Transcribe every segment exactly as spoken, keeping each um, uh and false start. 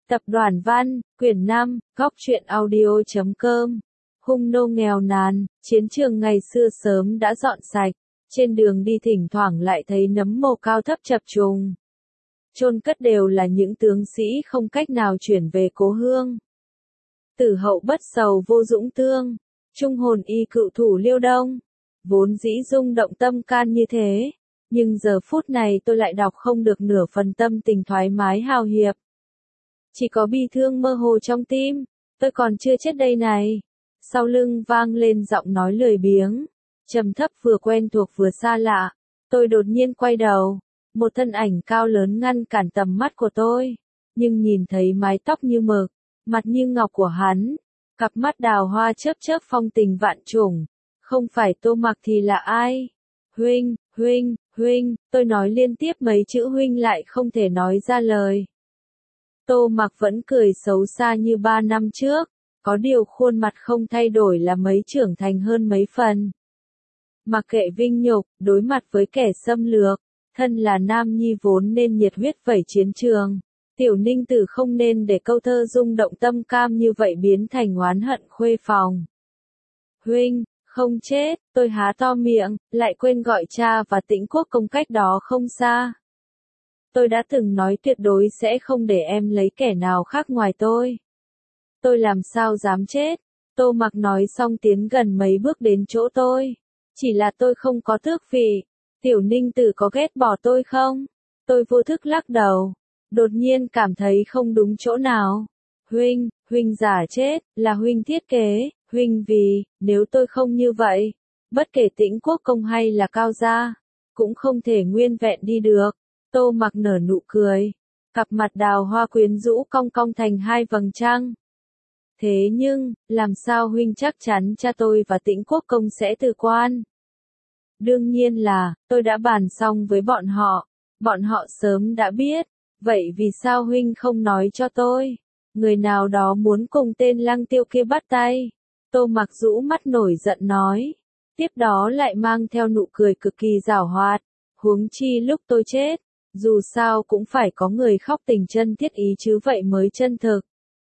Tập đoàn Văn, quyển năm, góc truyện audio chấm com. Hung nô nghèo nàn, chiến trường ngày xưa sớm đã dọn sạch, trên đường đi thỉnh thoảng lại thấy nấm mồ cao thấp chập trùng. Chôn cất đều là những tướng sĩ không cách nào chuyển về cố hương. Tử hậu bất sầu vô dũng tương, trung hồn y cựu thủ Liêu Đông. Vốn dĩ rung động tâm can như thế, nhưng giờ phút này tôi lại đọc không được nửa phần tâm tình thoải mái hào hiệp. Chỉ có bi thương mơ hồ trong tim, tôi còn chưa chết đây này. Sau lưng vang lên giọng nói lười biếng, trầm thấp vừa quen thuộc vừa xa lạ. Tôi đột nhiên quay đầu, một thân ảnh cao lớn ngăn cản tầm mắt của tôi, nhưng nhìn thấy mái tóc như mực, mặt như ngọc của hắn, cặp mắt đào hoa chớp chớp phong tình vạn trùng, không phải Tô Mặc thì là ai? Huynh, huynh, huynh, tôi nói liên tiếp mấy chữ huynh lại không thể nói ra lời. Tô Mặc vẫn cười xấu xa như ba năm trước, có điều khuôn mặt không thay đổi là mấy trưởng thành hơn mấy phần. Mặc kệ vinh nhục, đối mặt với kẻ xâm lược, thân là nam nhi vốn nên nhiệt huyết vẩy chiến trường. Tiểu Ninh Tử không nên để câu thơ rung động tâm cam như vậy biến thành oán hận khuê phòng. Huynh, không chết, tôi há to miệng, lại quên gọi cha và Tĩnh Quốc Công cách đó không xa. Tôi đã từng nói tuyệt đối sẽ không để em lấy kẻ nào khác ngoài tôi. Tôi làm sao dám chết? Tô Mặc nói xong tiến gần mấy bước đến chỗ tôi. Chỉ là tôi không có tước vị. Tiểu Ninh Tử có ghét bỏ tôi không? Tôi vô thức lắc đầu. Đột nhiên cảm thấy không đúng chỗ nào. Huynh, huynh giả chết, là huynh thiết kế, huynh vì, nếu tôi không như vậy, bất kể Tĩnh Quốc Công hay là Cao gia, cũng không thể nguyên vẹn đi được. Tô Mặc nở nụ cười, cặp mặt đào hoa quyến rũ cong cong thành hai vầng trăng. Thế nhưng, làm sao huynh chắc chắn cha tôi và Tĩnh Quốc Công sẽ từ quan? Đương nhiên là, tôi đã bàn xong với bọn họ, bọn họ sớm đã biết, vậy vì sao huynh không nói cho tôi? Người nào đó muốn cùng tên Lăng Tiêu kia bắt tay. Tô Mặc rũ mắt nổi giận nói, tiếp đó lại mang theo nụ cười cực kỳ giảo hoạt, huống chi lúc tôi chết, dù sao cũng phải có người khóc tình chân thiết ý chứ vậy mới chân thực.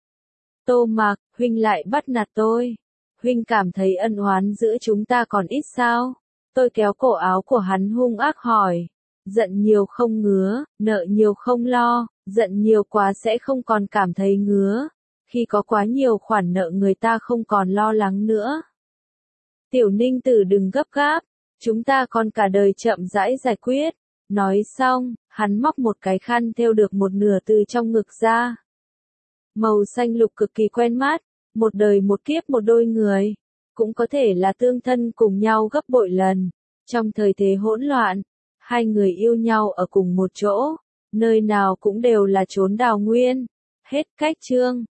Tô Mặc, huynh lại bắt nạt tôi. Huynh cảm thấy ân oán giữa chúng ta còn ít sao? Tôi kéo cổ áo của hắn hung ác hỏi. Giận nhiều không ngứa, nợ nhiều không lo, giận nhiều quá sẽ không còn cảm thấy ngứa. Khi có quá nhiều khoản nợ người ta không còn lo lắng nữa. Tiểu Ninh Tử đừng gấp gáp, chúng ta còn cả đời chậm rãi giải quyết. Nói xong, hắn móc một cái khăn thêu được một nửa từ trong ngực ra. Màu xanh lục cực kỳ quen mắt, một đời một kiếp một đôi người, cũng có thể là tương thân cùng nhau gấp bội lần. Trong thời thế hỗn loạn, hai người yêu nhau ở cùng một chỗ, nơi nào cũng đều là chốn đào nguyên. Hết cách chương.